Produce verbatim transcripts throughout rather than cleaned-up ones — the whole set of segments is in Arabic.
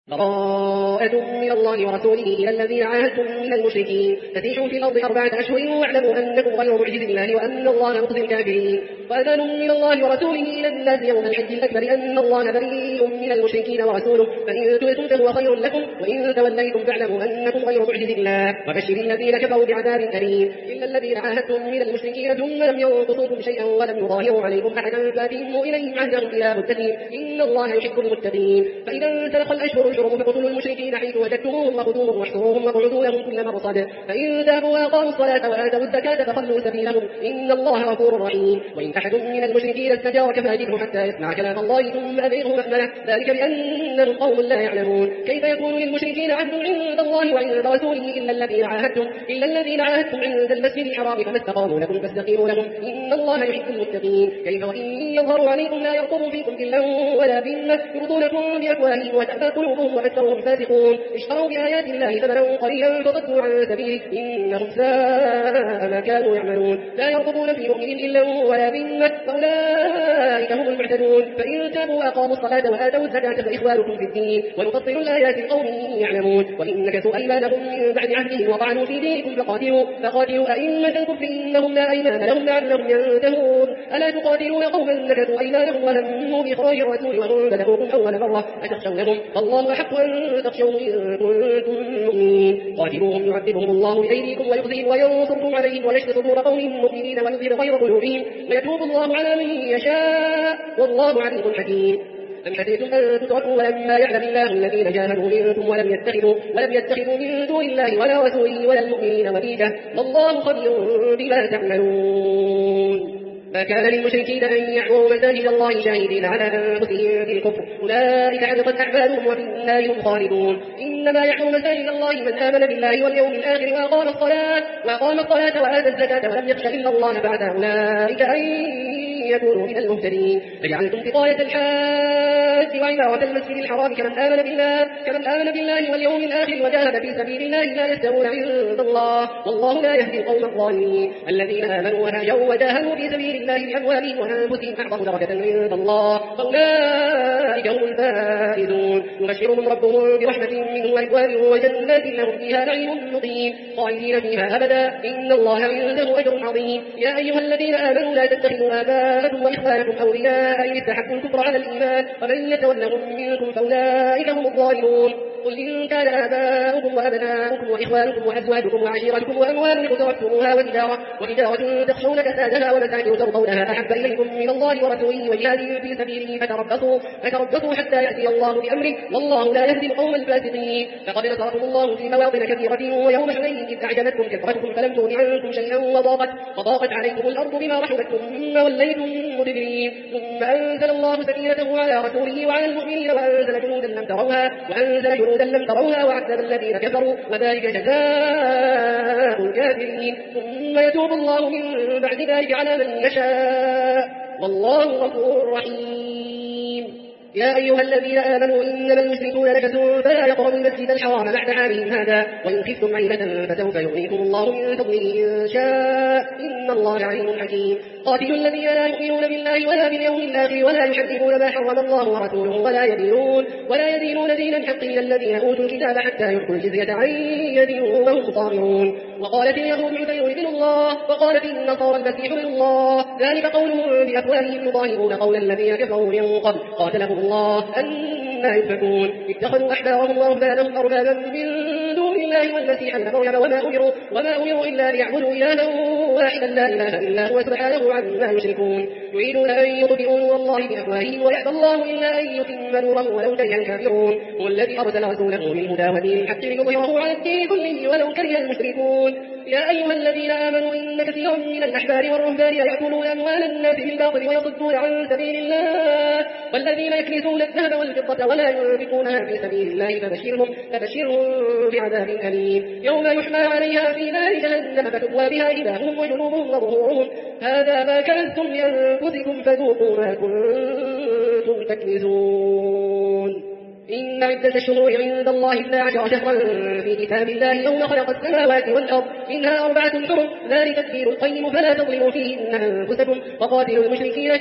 براءة من الله ورسوله إلى الذين عاهدتم من المشركين فسيحوا في الأرض أربعة أشهر واعلموا أنكم غير معجز الله وأن الله مخزي الكافرين. وأذان من الله ورسوله إلى الناس يوم الحج الأكبر أن الله بريء من المشركين ورسوله فإن تبتم فهو خير لكم وإن توليتم فاعلموا أنكم غير معجز الله وبشر الذين كفروا بعذاب أليم. إلا الذين عاهدتم من المشركين ثم لم ينقصوكم شيئا ولم يظاهروا عليكم أحدا فأتموا إليهم عهدهم إلى مدتهم إن الله يحب المتقين. فإذا انسلخ الأشهر الحرم فاقتلوا المشركين حيث وجدتموهم وخذوهم واحصروهم واقعدوا لهم كل مرصد فإن تابوا وأقاموا الصلاة وآتوا الزكاة فخلوا سبيلهم إن الله غفور رحيم. وإن أحد من المشركين استجارك فأجره حتى يسمع كلام الله ثم أبلغه مأمنه ذلك بأنهم قوم لا يعلمون. كيف يكون للمشركين عهد عند الله وعند رسوله إلا الذين عاهدتم إلا الذين عاهدتم عند المسجد الحرام فما استقاموا لكم فاستقيموا لهم إن الله يحب المتقين. كيف وإن يظهروا عليكم لا يرقبوا فيكم إلا ولا ذمة يرضونكم بأفواههم وتأبى قلوبهم وأكثرهم فاسقون اشتروا بآيات الله ثمنا قليلا فصدوا عن سبيله إنهم ساء ما كانوا يعملون. لا يرقبون في مؤمن إلا ولا ذمة فأولئك هم المعتدون. فإن تابوا وأقاموا الصلاة وآتوا الزكاة فإخوانكم في الدين ونفصل الآيات لقوم يعلمون. وإن نكثوا أيمانهم من بعد عهدهم وطعنوا في دينكم فقاتلوا فقاتلوا أئمة الكفر إنهم لا أيمان لهم لعلهم ينتهون. ألا تقاتلون قوما نكثوا أيمانهم وهموا بإخراج الرسول وهم بدأوكم أول مرة أتخشونهم والله أحق أن تخشوا إن كنتم مؤمنين. قاتلوهم يعذبهم الله بأيديكم ويخزيهم وينصركم عليهم ويشفي صدور قوم مؤمنين ويظهر غير قلوبهم ويتوب الله على من يشاء والله عليم حكيم. أم حسبتم أن تتركوا ولما يعلم الله الذين جاهدوا منكم ولم يتخذوا ولم يتخذوا من دون الله ولا رسوله ولا المؤمنين وليجة والله خبير بما تعملون. ما كان للمشركين أن يعمروا مساجد الله شاهدين على أنفسهم بالكفر أولئك حبطت أعمالهم وفي النار هم خالدون. إنما يعمر مساجد الله من آمن بالله واليوم الآخر وأقام الصلاة وأقام الصلاة وآتى الزكاة ولم يخش إلا الله بعد أولئك أن يكونوا من المهتدين. فجعلتم سقاية الحاج وعمارة المسجد الحرام كمن آمن بالله كمن آمن بالله واليوم الآخر وجاهد في سبيل الله لا يستوون عند الله والله لا يهدي القوم الظالمين. الذين آمنوا وهاجروا وجاهدوا في سبيل الله بأموالهم وأنفسهم أعظم درجة عند الله فأولئك هم الفائزون. يبشرهم ربهم برحمة منه ورضوان وجنات لهم فيها نعيم مقيم خالدين فيها أبدا إن الله عنده أجر عظيم. يا أيها الذين آمنوا لا تتخذوا آباءكم وإخوانكم أولياء إن استحبوا الكفر على الإيمان ومن يتولهم منكم فأولئك هم الظالمون. قل إن كان آباؤكم وأبناؤكم وإخوانكم وأزواجكم وعشيرتكم وأموال اقترفتموها وتجارة وتجارة تخشون كسادها ومساكن ترضونها أحب إليكم من الله ورسوله وجهاد في سبيله فتربصوا فتربصوا حتى يأتي الله بأمره والله لا يهدي القوم الفاسقين. فقد نصركم الله في مواطن كثيرة ويوم حنين إذ أعجبتكم كثرتكم فلم تغن عنكم شيئا وضاقت وضاقت عليكم الأرض بما رحبت ثم وليتم مدبرين. ثم أنزل الله سكينته على رسوله وعلى المؤمنين وأنزل جنودا لم تروها وأنزل جنودا لم تروها وعذب الذين كفروا وذلك جزاء الكافرين. ثم يتوب الله من بعد ذلك على من يشاء والله غفور رحيم. يا أيها الذين آمنوا إنما المشركون نجس فلا يقربوا المسجد الحرام بعد عامهم هذا وإن خفتم عيلة فسوف يغنيكم الله من فضله إن شاء إن الله عليم حكيم. قاتلوا الذين لا يؤمنون بالله ولا باليوم الآخر ولا يحرمون ما حرم الله ورسوله ولا يدينون ولا يدينون دين الحق من الذين أوتوا الكتاب حتى يؤتوا الجزية عن يد وهم صاغرون. وقالت اليهود عزير ابن الله وقالت النصارى المسيح ابن الله ذلك قولهم بأفواههم يضاهئون قول الذين كفروا من قبل قاتلهم الله أنى يؤفكون. اتخذوا أحبارهم ورهبانهم أربابا من دون الله والمسيح ابن مريم وما أمروا وما أمروا إلا ليعبدوا إلها واحدا لا إله إلا هو سبحانه عما يشركون. يريدون أن يطفئوا نور الله بأفواههم ويأبى الله إلا أن يتم نوره ولو كره الكافرون. هو الذي أرسل رسوله بالهدى ودين الحق ليظهره على الدين كله ولو كره المشركون. يا أيها الذين آمنوا إن كثيرا من الأحبار والرهبان يأكلون أموال الناس بالباطل ويصدون عن سبيل الله والذين يكنزون الذهب والفضة ولا ينفقونها في سبيل الله فبشرهم فبشرهم بعذاب أليم يوم يحمى عليها في نار جهنم فتكوى بها جباههم وجنوبهم وظهورهم هذا ما كنزتم لأنفسكم فذوقوا ما كنتم تكنزون. إن عدة الشهور عند الله اثنا عشر شهرا في كتاب الله يوم خلق السماوات والأرض منها أربعة حرم ذلك الدين القيم فلا تظلموا فيهن أنفسكم وقاتلوا المشركين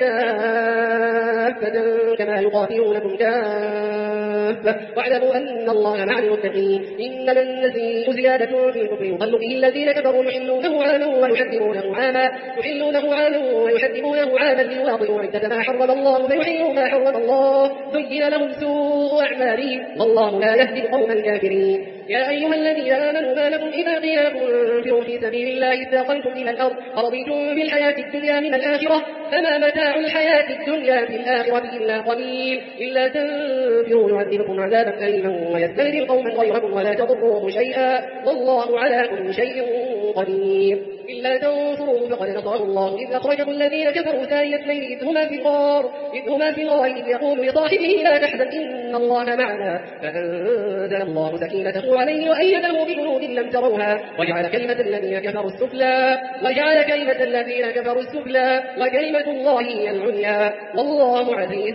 كافة كما يقاتلونكم كافة واعلموا أن الله مع المتقين إنما النسيء زيادة في الكفر يضل به الذين كفروا يحلونه عاما ويحرمونه عاما يحلونه عاما ويحرمونه عاما ليواطئوا عدة ما حرم الله فيحلوا ما حرم الله زين لهم سوء أعمالهم والله لا يهدي القوم الكافرين يا أيها الذين آمنوا ما لكم إذا قيل لكم انفروا في سبيل الله اثاقلتم إلى الأرض أرضيتم بالحياة الدنيا من الآخرة فما متاع الحياة الدنيا في الآخرة إلا قليل إلا تنفروا يعذبكم عذابا أليما ويستبدل قوما غيركم ولا تضروه شيئا والله على كل شيء قدير إلا تنصروه فقد نصره الله إذ أخرجه الذين كفروا ثاني اثنين إذ هما في الغار إذ هما في الغار إذ يقول لصاحبه لا تحزن إن الله معنا فأنزل الله سكينته عليه وأيده بجنود لم تروها وجعل كلمة الذين كفروا السفلى وجعل كلمة الذين كفروا السفلى وكلمة الله هي العليا والله عزيز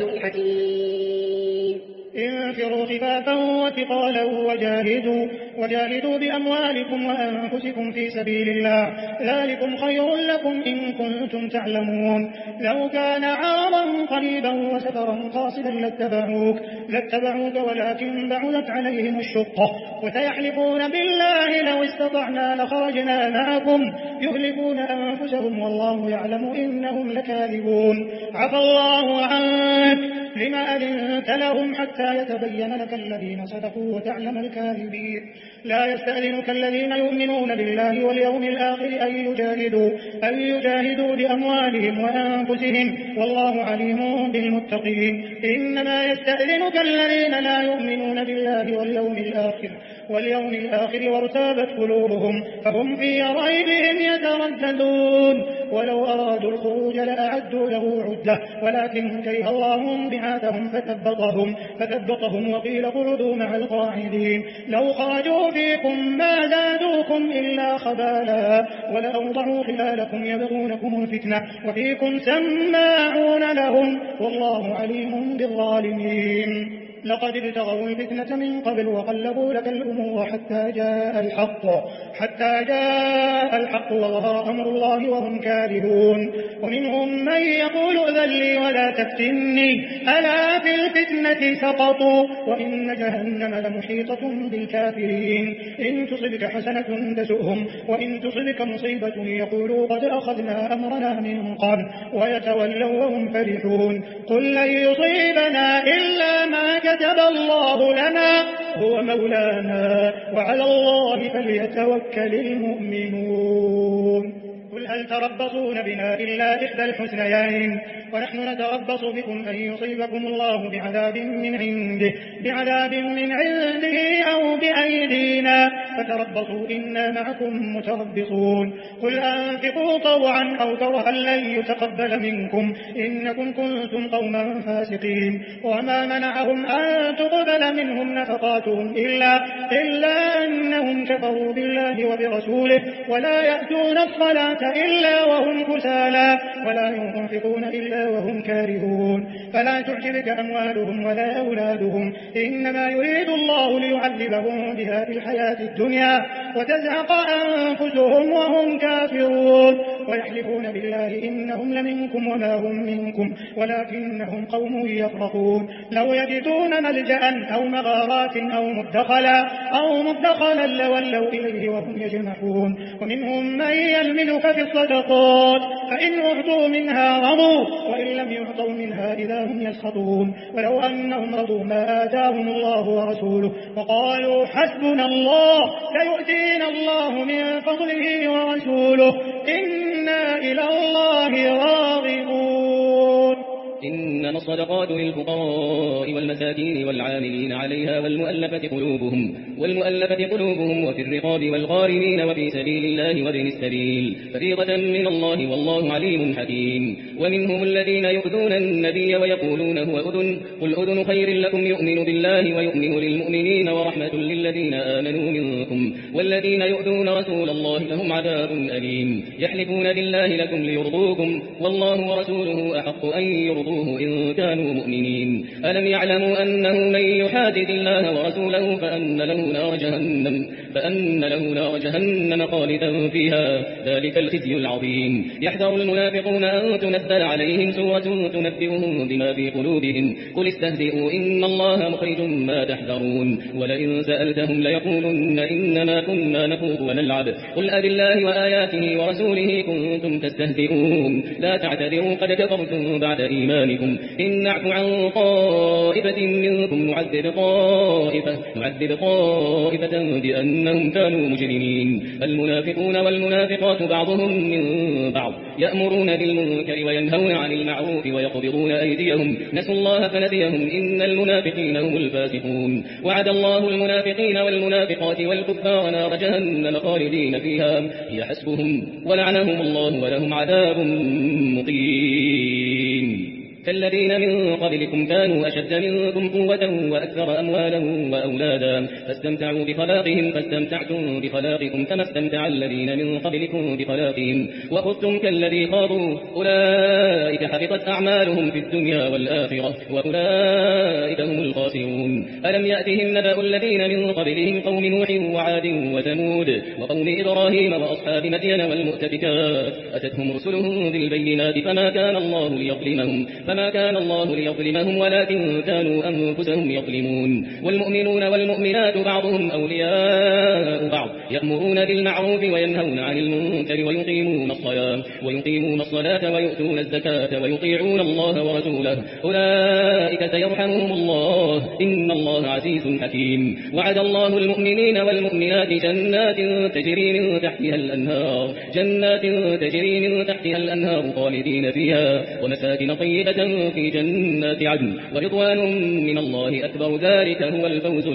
حكيم انفروا خفافا وثقالا وجاهدوا وجاهدوا بأموالكم وأنفسكم في سبيل الله ذلكم خير لكم إن كنتم تعلمون لو كان عارضا قريبا وسفرا قاصدا لاتبعوك لاتبعوك ولكن بعدت عليهم الشقة وسيحلفون بالله لو استطعنا لخرجنا معكم يهلكون أنفسهم والله يعلم إنهم لكاذبون عفى الله عنك لما أذنت لهم حتى يتبين لك الذين صدقوا وتعلم الكاذبين لا يستأذنك الذين يؤمنون بالله واليوم الآخر أن يجاهدوا, أن يجاهدوا بأموالهم وأنفسهم والله عليم بالمتقين إنما يستأذنك الذين لا يؤمنون بالله واليوم الآخر واليوم الآخر وارتابت قلوبهم فهم في ريبهم يترددون ولو أرادوا الخروج لأعدوا له عدة ولكن كره الله بعاثهم فثبطهم, فثبطهم وقيل اقعدوا مع القاعدين لو خرجوا فيكم ما زادوكم إلا خبالا ولأوضعوا خلالكم يبغونكم الفتنة وفيكم سماعون لهم والله عليم بالظالمين لقد ابتغوا الفتنة من قبل وقلبوا لك الأمور حتى جاء الحق حتى جاء الحق وظهر أمر الله وهم كارهون ومنهم من يقول أذن لي ولا تفتني ألا في الفتنة سقطوا وإن جهنم لمحيطة بالكافرين إن تصبك حسنة تسؤهم وإن تصبك مصيبة يقولوا قد أخذنا أمرنا من قبل ويتولوا وهم فرحون قل لن يصيبنا إلا ما كتب الله لنا هو مولانا وعلى الله فليتوكل المؤمنون قل هل تربصون بنا إلا إحدى الحسنيين ونحن نتربص بكم أن يصيبكم الله بعذاب من عنده بعذاب من عنده أو بأيدينا فتربصوا إنا معكم متربصون قل أنفقوا طوعا أو كرها لن يتقبل منكم إنكم كنتم قوما فاسقين وما منعهم أن تقبل منهم نفقاتهم إلا, إلا أنهم كفروا بالله وبرسوله ولا يأتون الصلاة إلا وهم كسالى ولا ينفقون إلا وهم كارهون فلا تعجبك أموالهم ولا أولادهم إنما يريد الله ليعذبهم بها في الحياة الدنيا وتزهق أنفسهم وهم كافرون ويحلفون بالله إنهم لمنكم وما هم منكم ولكنهم قوم يفرقون لو يجدون ملجأ أو مغارات أو مدخلا أو مدخلا لولوا إليه وهم يجمحون ومنهم من يلمنك في الصدقات فإن أعطوا منها رضوا وإن لم يعطوا منها إذا هم يسخطون ولو أنهم رضوا ما آتاهم الله ورسوله وقالوا حسبنا الله سيؤتينا الله من فضله ورسوله إنا إلى الله راغبون إنما الصدقات للفقراء والمساكين والعاملين عليها والمؤلفة قلوبهم والمؤلفة قلوبهم وفي الرقاب والغارمين وفي سبيل الله وابن السبيل فريضة من الله والله عليم حكيم ومنهم الذين يؤذون النبي ويقولون هو أذن قل أذن خير لكم يؤمن بالله ويؤمن للمؤمنين ورحمة للذين آمنوا منكم والذين يؤذون رسول الله لهم عذاب أليم يحلفون بالله لكم ليرضوكم والله ورسوله أحق أن يرضوكم ليرضوه إن كانوا مؤمنين. ألم يعلموا أنه من يحادد الله ورسوله فأن له نار جهنم فأن له نار جهنم خالدا فيها ذلك الخزي العظيم. يحذر المنافقون أن تنزل عليهم سورة تنبئهم بما في قلوبهم قل استهزئوا إن الله مخرج ما تحذرون ولئن سألتهم ليقولن إنما كنا نخوض ونلعب قل أب الله وآياته ورسوله كنتم تستهزئون لا تعتذروا قد كفرتم بعد إيمانكم إن نعفو عن طائفة منكم نعذب طائفة نعذب طائفة بأنهم كانوا مجرمين. المنافقون والمنافقات بعضهم من بعض يأمرون بالمنكر وينهون عن المعروف ويقبضون أيديهم نسوا الله فنسيهم إن المنافقين هم الفاسقون. وعد الله المنافقين والمنافقات والكفار نار جهنم خالدين فيها هي حسبهم ولعنهم الله ولهم عذاب مقيم. كالذين من قبلكم كانوا أشد منكم قوة وأكثر أموالا وأولادا فاستمتعوا بخلاقهم فاستمتعتم بخلاقكم كما استمتع الذين من قبلكم بخلاقهم وخذتم كالذي خاضوا أولئك حبطت أعمالهم في الدنيا والآخرة وأولئك هم الخاسرون. ألم يأتهم نبأ الذين من قبلهم قوم نوح وعاد وثمود وقوم إبراهيم وأصحاب مدين والمؤتفكات أتتهم رسلهم بالبينات فما كان الله ليظلمهم فما كان الله ليظلمهم ولكن كانوا أنفسهم يظلمون. والمؤمنون والمؤمنات بعضهم أولياء بعض يأمرون بالمعروف وينهون عن المنكر ويقيمون الصلاة ويقيمون الصلاة ويؤتون الزكاة ويطيعون الله ورسوله أولئك سيرحمهم الله إن الله عزيز حكيم. وعد الله المؤمنين والمؤمنات جنات تجري من تحتها الأنهار جنات تجري من تحتها الأنهار خالدين فيها ومساكن طيبة في جنات عدن ورضوان من الله أكبر ذلك هو الفوز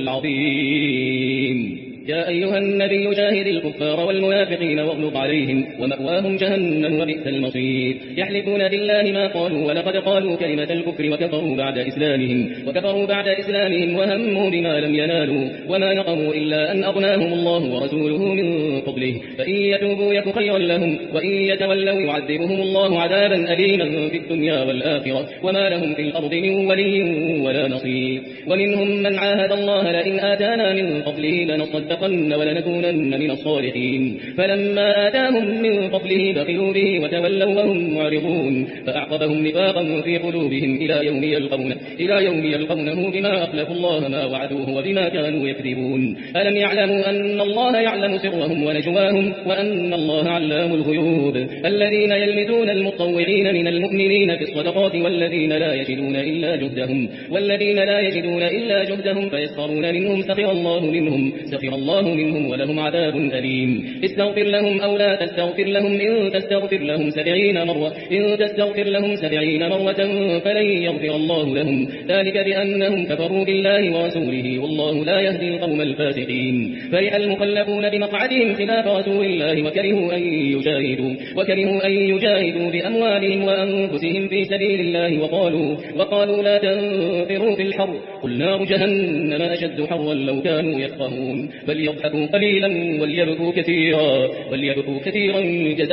العظيم. يا أيها النبي جاهد الكفار والمنافقين واغلظ عليهم ومأواهم جهنم وبئس المصير. يحلفون بالله ما قالوا ولقد قالوا كلمة الكفر وكفروا بعد إسلامهم وكفروا بعد إسلامهم وهموا بما لم ينالوا وما نقموا إلا أن أغناهم الله ورسوله من فضله فإن يتوبوا يك خيرا لهم وإن يتولوا يعذبهم الله عذابا أليما في الدنيا والآخرة وما لهم في الأرض من ولي ولا نصير. ومنهم من عاهد الله لئن آتانا من فضله لنصدق ولنكونن من الصالحين فلما آتاهم من فضله بخلوا به وتولوا وهم معرضون فأعقبهم نفاقا في قلوبهم إلى يوم يلقونه إلى يوم يلقونه بما أخلفوا الله ما وعدوه وبما كانوا يكذبون. ألم يعلموا أن الله يعلم سرهم ونجواهم وأن الله علام الغيوب. الذين يلمزون المطوعين من المؤمنين في الصدقات والذين لا يجدون إلا جهدهم والذين لا يجدون إلا جهدهم فيسخرون منهم سخر الله منهم سخر الله منهم ولهم عذاب أليم. استغفر لهم أو لا تستغفر لهم إن تستغفر لهم سبعين مرة إن تستغفر لهم سبعين مرة فلن يغفر الله لهم ذلك بأنهم كفروا بالله ورسوله والله لا يهدي القوم الفاسقين. فرح المخلفون بمقعدهم خلاف رسول الله وكرهوا أن يجاهدوا وكرهوا أن يجاهدوا بأموالهم وأنفسهم في سبيل الله وقالوا وقالوا لا تنفروا في الحر قل نار جهنم أشد حرا لو كانوا يفقهون فليضحكوا قليلا وليبكوا كثيرا وليبكوا كثيرا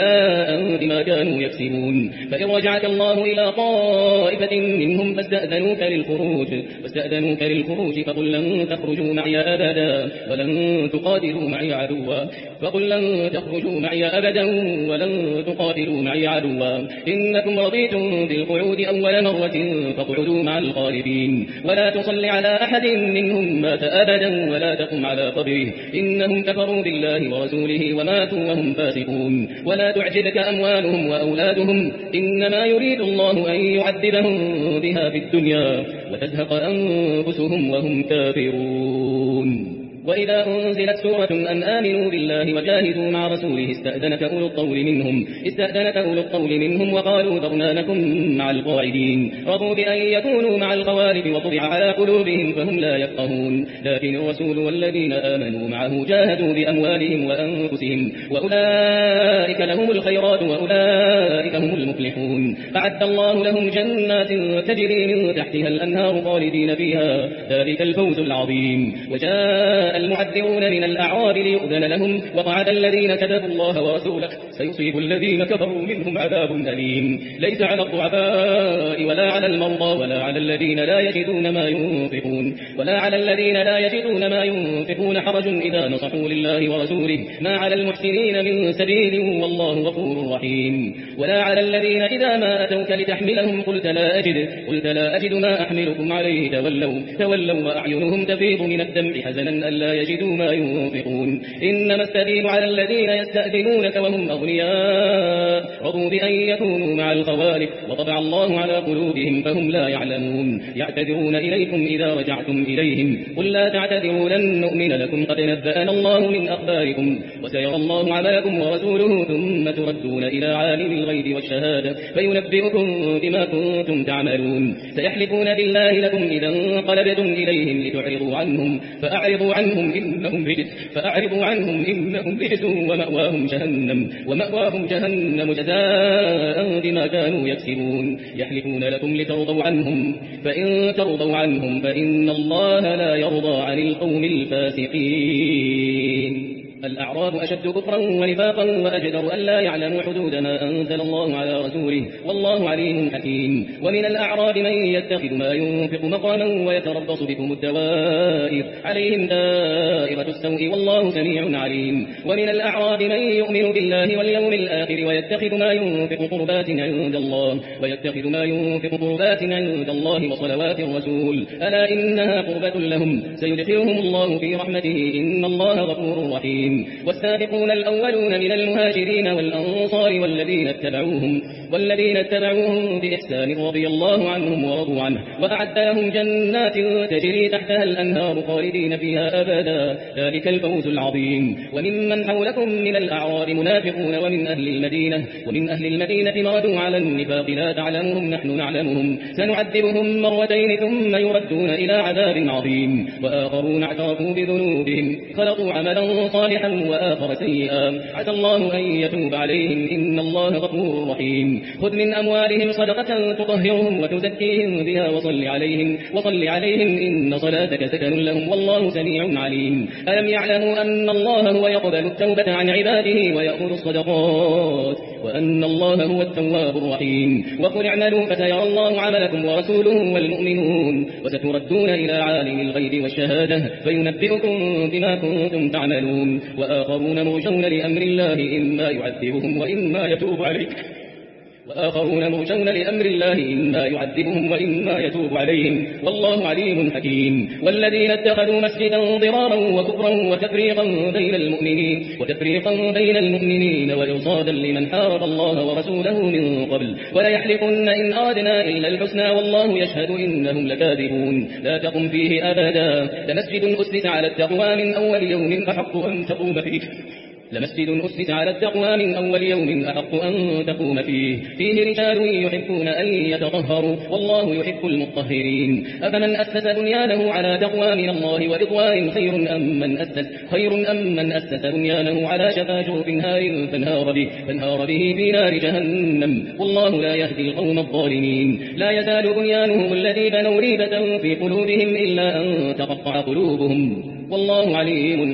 جزاء بما كانوا يكسبون. فإن رجعك الله إلى طائفة منهم فاستأذنوك للخروج فاستأذنوك للخروج فقل لن تخرجوا معي أبدا ولن تقاتلوا معي عدوا فقل لن تخرجوا معي أبدا ولن تقاتلوا معي عدوا إنكم رضيتم بالقعود أول مرة فاقعدوا مع الخالدين ولا تصل على أحد منهم مات أبدا ولا تقم على قبره إنهم كفروا بالله ورسوله وماتوا وهم فاسقون. ولا تعجبك أموالهم وأولادهم إنما يريد الله أن يعذبهم بها في الدنيا وتزهق أنفسهم وهم كافرون. وإذا أنزلت سورة أن آمنوا بالله وجاهدوا مع رسوله استأذنك أولو الطول منهم استأذنك أولو الطول منهم وقالوا ذرنا نكن مع القاعدين رضوا بأن يكونوا مع الخوارج وطبع على قلوبهم فهم لا يفقهون. لكن الرسول والذين آمنوا معه جاهدوا بأموالهم وأنفسهم وأولئك لهم الخيرات وأولئك هم المفلحون. أعد الله لهم جنات تجري من تحتها الأنهار خالدين فيها ذلك الفوز العظيم. وجاء المعذرون من الأعراب ليؤذن لهم وقعد الذين كذبوا الله ورسوله سيصيب الذين كفروا منهم عذاب أليم. ليس على الضعفاء ولا على المرضى ولا على الذين لا يجدون ما ينفقون ولا على الذين لا يجدون ما ينفقون حرج إذا نصحوا لله ورسوله ما على المحسنين من سبيل والله غفور رحيم. ولا على الذين إذا ما أتوك لتحملهم قلت لا أجد قلت لا أجد ما أحملكم عليه تولوا تولوا وأعينهم تفيض من الدمع حزنا ألا يجدوا ما ينفقون. إنما السبيل على الذين يستأذنونك وهم أغنياء رضوا بأن يكونوا مع الخوالف وطبع الله على قلوبهم فهم لا يعلمون. يعتذرون إليكم إذا رجعتم إليهم قل لا تعتذروا لن نؤمن لكم قد نبأنا الله من أخباركم وسيرى الله عملكم ورسوله ثم تردون إلى عالم الغيب والشهادة فينبئكم بما كنتم تعملون. سيحلفون بالله لكم إذا انقلبتم إليهم لتعرضوا عنهم فأعرضوا عنهم إنهم رجس فأعرضوا عنهم إنهم رجس ومأواهم جهنم ومأواهم جهنم جزاء بما كانوا يكسبون. يحلفون لكم لترضوا عنهم فإن ترضوا عنهم فإن الله لا يرضى عن القوم الفاسقين. الأعراب أشد كفرا ونفاقا وأجدر أن لا يعلموا حدود ما أنزل الله على رسوله والله عليم حكيم. ومن الأعراب من يتخذ ما ينفق مقاما ويتربص بكم الدوائر عليهم دائرة السوء والله سميع عليم. ومن الأعراب من يؤمن بالله واليوم الآخر ويتخذ ما ينفق قربات عند الله ويتخذ ما ينفق قربات عند الله وصلوات الرسول ألا إنها قربة لهم سيدخلهم الله في رحمته إن الله غفور رحيم. والسابقون الأولون من المهاجرين والأنصار والذين اتبعوهم والذين اتبعوهم بإحسان رضي الله عنهم ورضوا عنه وأعد لهم جنات تجري تحتها الأنهار خالدين فيها أبدا ذلك الفوز العظيم. وممن حولكم من الأعراب منافقون ومن أهل المدينة ومن أهل المدينة مردوا على النفاق لا تعلمهم نحن نعلمهم سنعذبهم مرتين ثم يردون إلى عذاب عظيم. وآخرون اعترفوا بذنوبهم خلطوا عملا صالحا وآخر سيئا عسى الله أن يتوب عليهم إن الله غفور رحيم. خذ من أموالهم صدقة تطهرهم وتزكيهم بها وصل عليهم وصل عليهم إن صلاتك سكن لهم والله سميع عليم. ألم يعلموا أن الله هو يقبل التوبة عن عباده ويأخذ الصدقات وأن الله هو التواب الرحيم. وقل اعملوا فسيرى الله عملكم ورسوله والمؤمنون وستردون إلى عالم الغيب والشهادة فينبئكم بما كنتم تعملون. وآخرون مرجون لأمر الله إما يعذبهم وإما يتوب عليهم وآخرون مرجون لأمر الله إما يعذبهم وإما يتوب عليهم والله عليم حكيم. والذين اتخذوا مسجدا ضرارا وكفرا وتفريقا بين المؤمنين وتفريقا بين المؤمنين وإرصادا لمن حارب الله ورسوله من قبل وليحلفن إن أردنا إلا الحسنى والله يشهد إنهم لكاذبون. لا تقم فيه أبدا لمسجد أسس على التقوى من أول يوم أحق أن تقوم فيه لمسجد أسس على التقوى من أول يوم أحق أن تقوم فيه فيه رجال يحبون أن يتطهروا والله يحب المطهرين. أفمن أسس بنيانه على تقوى من الله ورضوان خير أم من أسس خير أم من أسس بنيانه على شفا جرف نار فانهار به فانهار به في نار جهنم والله لا يهدي القوم الظالمين. لا يزال بنيانهم الذي بنوا ريبة في قلوبهم إلا أن تقطع قلوبهم والله عليم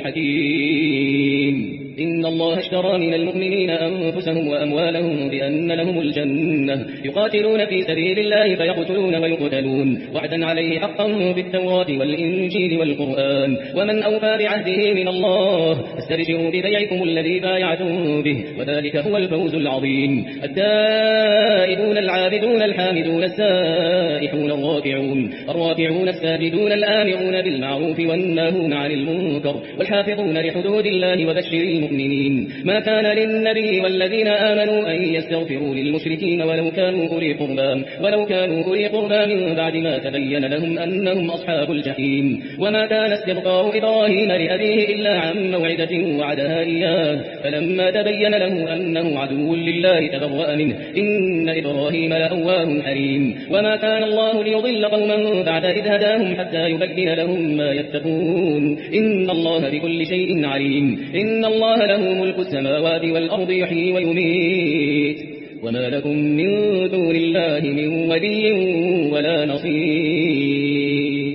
حكيم. إن الله اشترى من المؤمنين أنفسهم وأموالهم بأن لهم الجنة يقاتلون في سبيل الله فيقتلون ويقتلون وعدا عليه حقا بالتوراة والإنجيل والقرآن ومن أوفى بعهده من الله فاستبشروا ببيعكم الذي بايعتم به وذلك هو الفوز العظيم. التائبون العابدون الحامدون السائحون الراكعون الراكعون الساجدون الآمرون بالمعروف والناهون عن المنكر والحافظون لحدود الله وبشر المؤمنين. ما كان للنبي والذين آمنوا أن يستغفروا للمشركين ولو كانوا أولي قربى ولو كانوا أولي قربى من بعد ما تبين لهم أنهم أصحاب الجحيم. وما كان استغفار إبراهيم لأبيه إلا عن موعدة وعدها إياه فلما تبين له أنه عدو لله تبرأ منه إن إبراهيم لأواه حليم. وما كان الله ليضل قوما بعد إذ هداهم حتى يبين لهم ما يتقون إن الله بكل شيء عليم. إن الله له ملك السماوات والأرض يحيي ويميت وما لكم من دون الله من ولي ولا نصير.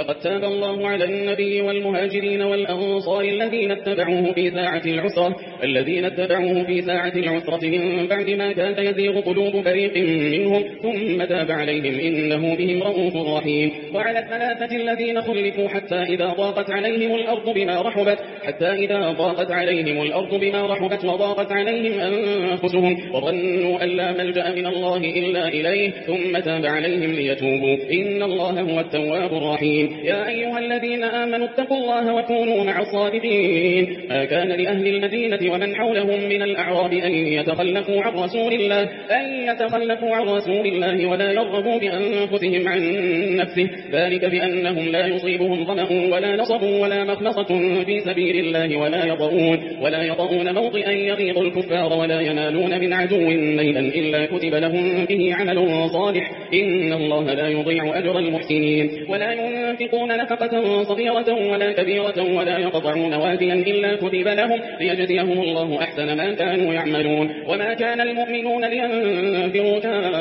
لقد تاب الله على النبي والمهاجرين والأنصار الذين اتبعوه في ساعة العسرة الذين اتبعوه في ساعة العسرة من بعد ما كاد يزيغ قلوب فريق منهم ثم تاب عليهم إنه بهم رؤوف رحيم. وعلى الثلاثة الذين خلفوا حتى إذا ضاقت عليهم الأرض بما رحبت حتى إذا ضاقت عليهم الأرض بما رحبت وضاقت عليهم أنفسهم وظنوا أن لا ملجأ من الله إلا إليه ثم تاب عليهم ليتوبوا إن الله هو التواب الرحيم. يا أيها الذين آمنوا اتقوا الله وكونوا مع الصادقين. ما كان لأهل المدينة ومن حولهم من الأعراب أن يتخلفوا عن رسول الله أن يتخلفوا عن رسول الله ولا يرغبوا بأنفسهم عن نفسه ذلك بأنهم لا يصيبهم ظمأ ولا نصب ولا مخلصة في سبيل الله ولا يطؤون ولا يطؤون موطئا يغيظ الكفار ولا ينالون من عدو نيلا إلا كتب لهم به عمل صالح إن الله لا يضيع أجر المحسنين. ولا ينفقون نفقة صغيرة ولا كبيرة ولا يقطعون واديا إلا كتب لهم ليجزيهم الله أحسن ما كانوا يعملون. وما كان المؤمنون لينفروا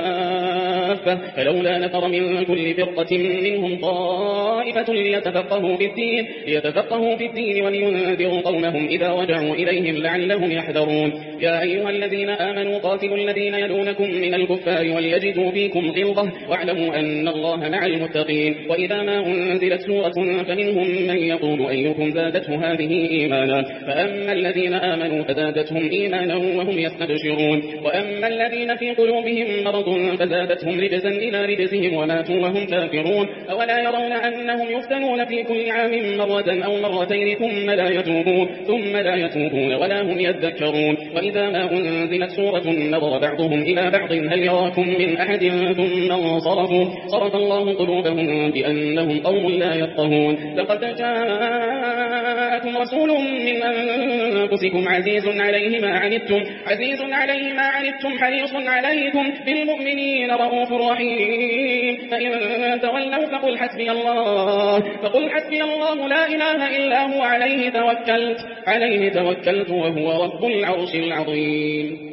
كافة فلولا نفر من كل فرقة منهم طائفة ليتفقهوا في الدين ليتفقهوا في الدين ولينذروا قومهم إذا رجعوا إليهم لعلهم يحذرون. يا أيها الذين آمنوا قاتلوا الذين يلونكم من الكفار وليجدوا فيكم غلظة واعلموا أن الله مع المتقين. وإذا ما أنزلت سورة فمنهم من يقول أيكم زادته هذه إيمانا فأما الذين آمنوا فزادتهم إيمانا وهم يستبشرون وأما الذين في قلوبهم مرض فزادتهم رجزا إلى رجزهم وماتوا وهم كافرون. أولا يرون أنهم يفتنون في كل عام مرة أو مرتين ثم لا يتوبون ثم لا يتوبون ولا هم يذكرون. وإذا ما أنزلت سورة نظر بعضهم إلى بعض هل يراكم من أحد ثم انصرفوا صرف الله قلوبهم بأنهم قوم لا يفقهون. لقد جاءكم رسول من أنفسكم عزيز عليه ما عنتم عزيز عليه ما عنتم حريص عليكم بالمؤمنين رؤوف رحيم. فإن تولوا فقل حسبي الله فقل حسبي الله لا إله إلا هو عليه توكلت عليه توكلت وهو رب العرش العظيم.